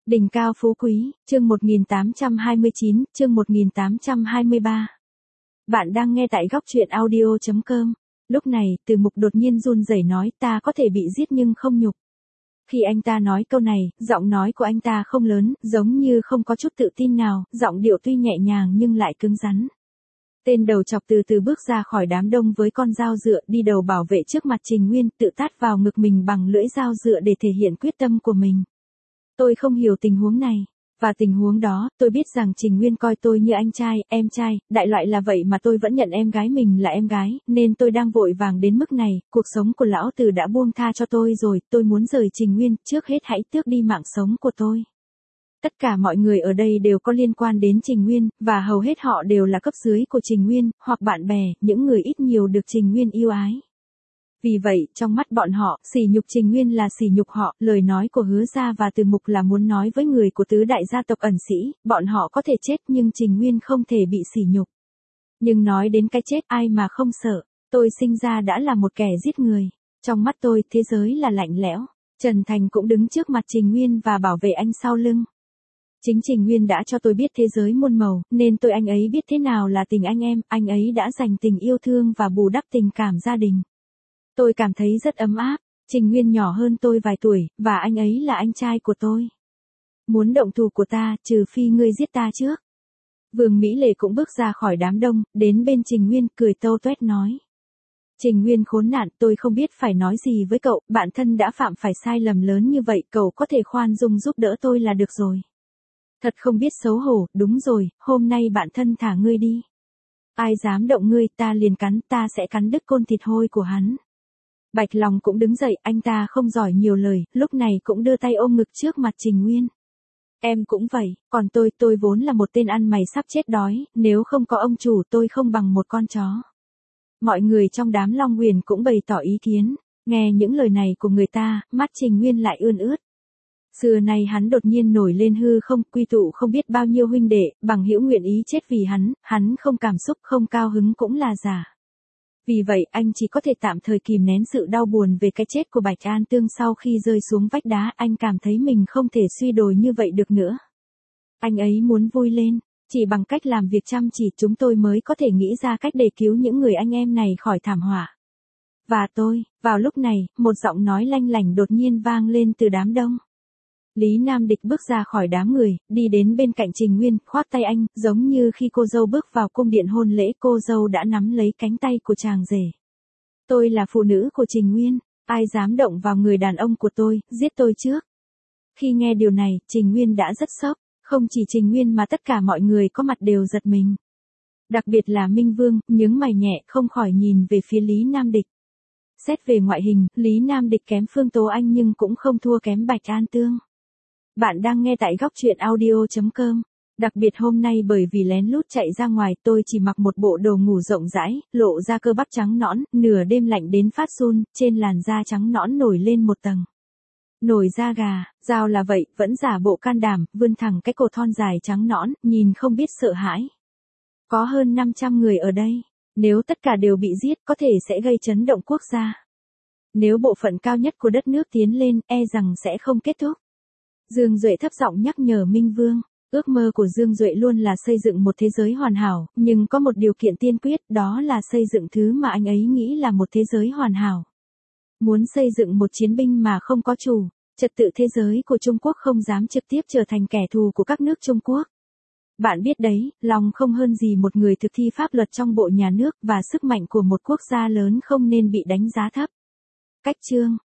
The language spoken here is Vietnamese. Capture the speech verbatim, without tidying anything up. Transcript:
Đỉnh cao phú quý, chương một nghìn tám trăm hai mươi chín, chương một nghìn tám trăm hai mươi ba. Bạn đang nghe tại góc truyện audio chấm com. Lúc này, Từ Mục đột nhiên run rẩy nói ta có thể bị giết nhưng không nhục. Khi anh ta nói câu này, giọng nói của anh ta không lớn, giống như không có chút tự tin nào, giọng điệu tuy nhẹ nhàng nhưng lại cứng rắn. Tên đầu chọc từ từ bước ra khỏi đám đông với con dao dựa đi đầu bảo vệ trước mặt Trình Nguyên, tự tát vào ngực mình bằng lưỡi dao dựa để thể hiện quyết tâm của mình. Tôi không hiểu tình huống này. Và tình huống đó, tôi biết rằng Trình Nguyên coi tôi như anh trai, em trai, đại loại là vậy mà tôi vẫn nhận em gái mình là em gái, nên tôi đang vội vàng đến mức này, cuộc sống của lão Từ đã buông tha cho tôi rồi, tôi muốn rời Trình Nguyên, trước hết hãy tước đi mạng sống của tôi. Tất cả mọi người ở đây đều có liên quan đến Trình Nguyên, và hầu hết họ đều là cấp dưới của Trình Nguyên, hoặc bạn bè, những người ít nhiều được Trình Nguyên yêu ái. Vì vậy, trong mắt bọn họ, sỉ nhục Trình Nguyên là sỉ nhục họ, lời nói của Hứa Gia và Từ Mục là muốn nói với người của tứ đại gia tộc ẩn sĩ, bọn họ có thể chết nhưng Trình Nguyên không thể bị sỉ nhục. Nhưng nói đến cái chết ai mà không sợ, tôi sinh ra đã là một kẻ giết người. Trong mắt tôi, thế giới là lạnh lẽo. Trần Thành cũng đứng trước mặt Trình Nguyên và bảo vệ anh sau lưng. Chính Trình Nguyên đã cho tôi biết thế giới muôn màu, nên tôi anh ấy biết thế nào là tình anh em, anh ấy đã dành tình yêu thương và bù đắp tình cảm gia đình. Tôi cảm thấy rất ấm áp, Trình Nguyên nhỏ hơn tôi vài tuổi, và anh ấy là anh trai của tôi. Muốn động thủ của ta, trừ phi ngươi giết ta trước. Vương Mỹ Lệ cũng bước ra khỏi đám đông, đến bên Trình Nguyên, cười tâu tuét nói. Trình Nguyên khốn nạn, tôi không biết phải nói gì với cậu, bản thân đã phạm phải sai lầm lớn như vậy, cậu có thể khoan dung giúp đỡ tôi là được rồi. Thật không biết xấu hổ, đúng rồi, hôm nay bản thân thả ngươi đi. Ai dám động ngươi, ta liền cắn, ta sẽ cắn đứt côn thịt hôi của hắn. Bạch Long cũng đứng dậy, anh ta không giỏi nhiều lời, lúc này cũng đưa tay ôm ngực trước mặt Trình Nguyên. Em cũng vậy, còn tôi, tôi vốn là một tên ăn mày sắp chết đói, nếu không có ông chủ tôi không bằng một con chó. Mọi người trong đám Long Huyền cũng bày tỏ ý kiến, nghe những lời này của người ta, mắt Trình Nguyên lại ươn ướt. Xưa nay hắn đột nhiên nổi lên hư không, quy tụ không biết bao nhiêu huynh đệ, bằng hữu nguyện ý chết vì hắn, hắn không cảm xúc, không cao hứng cũng là giả. Vì vậy, anh chỉ có thể tạm thời kìm nén sự đau buồn về cái chết của Bạch An Tương sau khi rơi xuống vách đá, anh cảm thấy mình không thể suy đồi như vậy được nữa. Anh ấy muốn vui lên, chỉ bằng cách làm việc chăm chỉ chúng tôi mới có thể nghĩ ra cách để cứu những người anh em này khỏi thảm họa. Và tôi, vào lúc này, một giọng nói lanh lảnh đột nhiên vang lên từ đám đông. Lý Nam Địch bước ra khỏi đám người, đi đến bên cạnh Trình Nguyên, khoác tay anh, giống như khi cô dâu bước vào cung điện hôn lễ, cô dâu đã nắm lấy cánh tay của chàng rể. Tôi là phụ nữ của Trình Nguyên, ai dám động vào người đàn ông của tôi, giết tôi trước. Khi nghe điều này, Trình Nguyên đã rất sốc, không chỉ Trình Nguyên mà tất cả mọi người có mặt đều giật mình. Đặc biệt là Minh Vương, nhướng mày nhẹ, không khỏi nhìn về phía Lý Nam Địch. Xét về ngoại hình, Lý Nam Địch kém Phương Tố Anh nhưng cũng không thua kém Bạch An Tương. Bạn đang nghe tại góc truyện audio chấm com. Đặc biệt hôm nay bởi vì lén lút chạy ra ngoài tôi chỉ mặc một bộ đồ ngủ rộng rãi, lộ ra cơ bắp trắng nõn, nửa đêm lạnh đến phát run, trên làn da trắng nõn nổi lên một tầng. Nổi da gà, dao là vậy, vẫn giả bộ can đảm, vươn thẳng cái cổ thon dài trắng nõn, nhìn không biết sợ hãi. Có hơn năm trăm người ở đây, nếu tất cả đều bị giết có thể sẽ gây chấn động quốc gia. Nếu bộ phận cao nhất của đất nước tiến lên, e rằng sẽ không kết thúc. Dương Duệ thấp giọng nhắc nhở Minh Vương, ước mơ của Dương Duệ luôn là xây dựng một thế giới hoàn hảo, nhưng có một điều kiện tiên quyết, đó là xây dựng thứ mà anh ấy nghĩ là một thế giới hoàn hảo. Muốn xây dựng một chiến binh mà không có chủ, trật tự thế giới của Trung Quốc không dám trực tiếp trở thành kẻ thù của các nước Trung Quốc. Bạn biết đấy, lòng không hơn gì một người thực thi pháp luật trong bộ nhà nước và sức mạnh của một quốc gia lớn không nên bị đánh giá thấp. Cách chương